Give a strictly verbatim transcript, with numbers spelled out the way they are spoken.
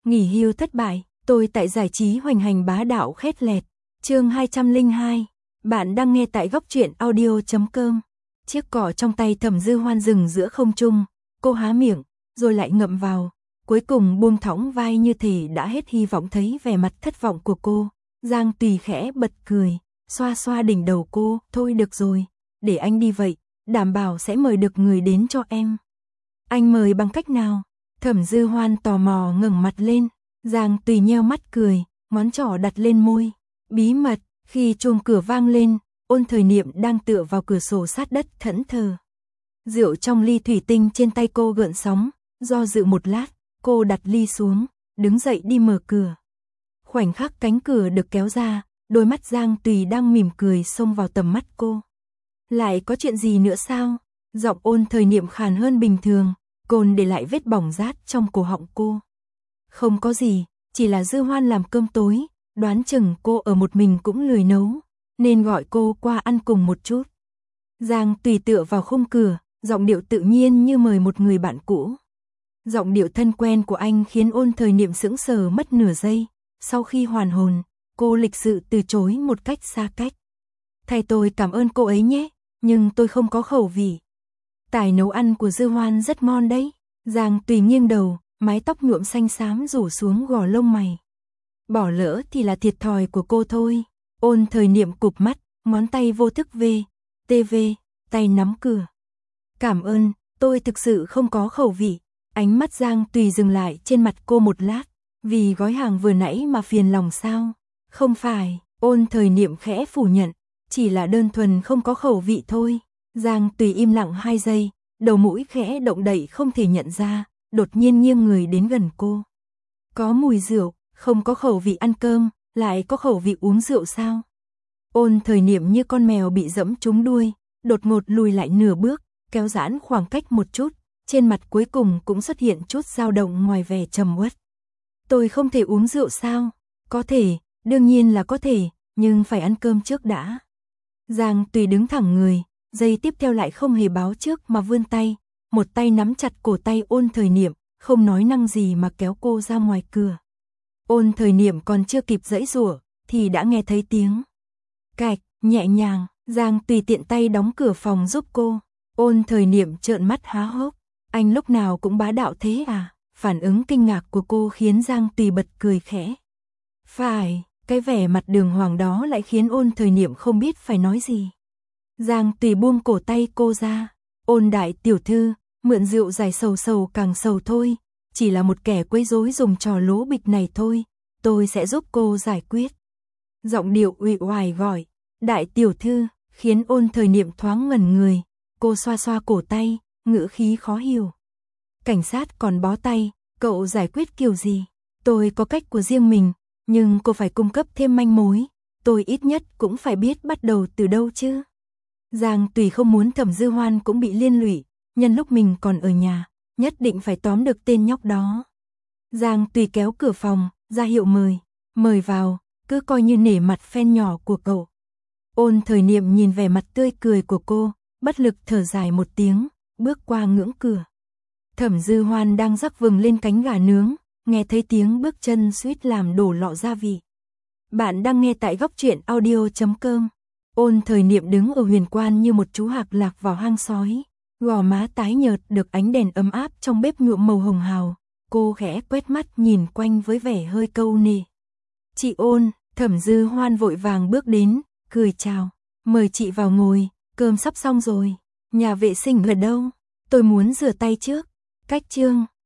Nghỉ hưu thất bại, tôi tại giải trí hoành hành bá đạo khét lẹt. Chương hai trăm lẻ hai. Bạn đang nghe tại góc truyện audio chấm com. Chiếc cỏ trong tay Thẩm Dư Hoan dừng giữa không trung, cô há miệng, rồi lại ngậm vào, cuối cùng buông thõng vai như thể đã hết hy vọng. Thấy vẻ mặt thất vọng của cô, Giang Tùy khẽ bật cười, xoa xoa đỉnh đầu cô, thôi được rồi, để anh đi vậy, đảm bảo sẽ mời được người đến cho em. Anh mời bằng cách nào? Thẩm Dư Hoan tò mò ngẩng mặt lên, Giang Tùy nheo mắt cười, ngón trỏ đặt lên môi. Bí mật, khi chuông cửa vang lên, Ôn Thời Niệm đang tựa vào cửa sổ sát đất thẫn thờ. Rượu trong ly thủy tinh trên tay cô gợn sóng, do dự một lát, cô đặt ly xuống, đứng dậy đi mở cửa. Khoảnh khắc cánh cửa được kéo ra, đôi mắt Giang Tùy đang mỉm cười xông vào tầm mắt cô. Lại có chuyện gì nữa sao? Giọng Ôn Thời Niệm khàn hơn bình thường, cồn để lại vết bỏng rát trong cổ họng cô. Không có gì, chỉ là Dư Hoan làm cơm tối, đoán chừng cô ở một mình cũng lười nấu, nên gọi cô qua ăn cùng một chút. Giang Tùy tựa vào khung cửa, giọng điệu tự nhiên như mời một người bạn cũ. Giọng điệu thân quen của anh khiến Ôn Thời Niệm sững sờ mất nửa giây, sau khi hoàn hồn, cô lịch sự từ chối một cách xa cách. Thay tôi cảm ơn cô ấy nhé, nhưng tôi không có khẩu vị. Tài nấu ăn của Dư Hoan rất ngon đấy. Giang Tùy nghiêng đầu, mái tóc nhuộm xanh xám rủ xuống gò lông mày. Bỏ lỡ thì là thiệt thòi của cô thôi. Ôn Thời Niệm cụp mắt, ngón tay vô thức về, tê vê, tay nắm cửa. Cảm ơn, tôi thực sự không có khẩu vị. Ánh mắt Giang Tùy dừng lại trên mặt cô một lát. Vì gói hàng vừa nãy mà phiền lòng sao? Không phải, Ôn Thời Niệm khẽ phủ nhận, chỉ là đơn thuần không có khẩu vị thôi. Giang Tùy im lặng hai giây, đầu mũi khẽ động đậy không thể nhận ra, đột nhiên nghiêng người đến gần cô. Có mùi rượu, không có khẩu vị ăn cơm, lại có khẩu vị uống rượu sao? Ôn Thời Niệm như con mèo bị dẫm trúng đuôi, đột ngột lùi lại nửa bước, kéo giãn khoảng cách một chút, trên mặt cuối cùng cũng xuất hiện chút dao động ngoài vẻ trầm uất. Tôi không thể uống rượu sao? Có thể, đương nhiên là có thể, nhưng phải ăn cơm trước đã. Giang Tùy đứng thẳng người, giây tiếp theo lại không hề báo trước mà vươn tay, một tay nắm chặt cổ tay Ôn Thời Niệm, không nói năng gì mà kéo cô ra ngoài cửa. Ôn Thời Niệm còn chưa kịp giãy giụa, thì đã nghe thấy tiếng cạch, nhẹ nhàng, Giang Tùy tiện tay đóng cửa phòng giúp cô. Ôn Thời Niệm trợn mắt há hốc, anh lúc nào cũng bá đạo thế à? Phản ứng kinh ngạc của cô khiến Giang Tùy bật cười khẽ. Phải, cái vẻ mặt đường hoàng đó lại khiến Ôn Thời Niệm không biết phải nói gì. Giang Tùy buông cổ tay cô ra. Ôn đại tiểu thư, mượn rượu giải sầu sầu càng sầu thôi, chỉ là một kẻ quấy rối dùng trò lố bịch này thôi, tôi sẽ giúp cô giải quyết. Giọng điệu uể oải gọi, đại tiểu thư, khiến Ôn Thời Niệm thoáng ngẩn người, cô xoa xoa cổ tay, ngữ khí khó hiểu. Cảnh sát còn bó tay, cậu giải quyết kiểu gì? Tôi có cách của riêng mình, nhưng cô phải cung cấp thêm manh mối, tôi ít nhất cũng phải biết bắt đầu từ đâu chứ. Giang Tùy không muốn Thẩm Dư Hoan cũng bị liên lụy, nhân lúc mình còn ở nhà, nhất định phải tóm được tên nhóc đó. Giang Tùy kéo cửa phòng, ra hiệu mời, mời vào, cứ coi như nể mặt fan nhỏ của cậu. Ôn Thời Niệm nhìn vẻ mặt tươi cười của cô, bất lực thở dài một tiếng, bước qua ngưỡng cửa. Thẩm Dư Hoan đang rắc vừng lên cánh gà nướng, nghe thấy tiếng bước chân suýt làm đổ lọ gia vị. Bạn đang nghe tại góc truyện audio chấm com. Ôn Thời Niệm đứng ở huyền quan như một chú hạc lạc vào hang sói, gò má tái nhợt được ánh đèn ấm áp trong bếp nhuộm màu hồng hào, cô khẽ quét mắt nhìn quanh với vẻ hơi câu nệ. Chị Ôn, Thẩm Dư Hoan vội vàng bước đến, cười chào, mời chị vào ngồi, cơm sắp xong rồi, nhà vệ sinh ở đâu? Tôi muốn rửa tay trước. Cách chương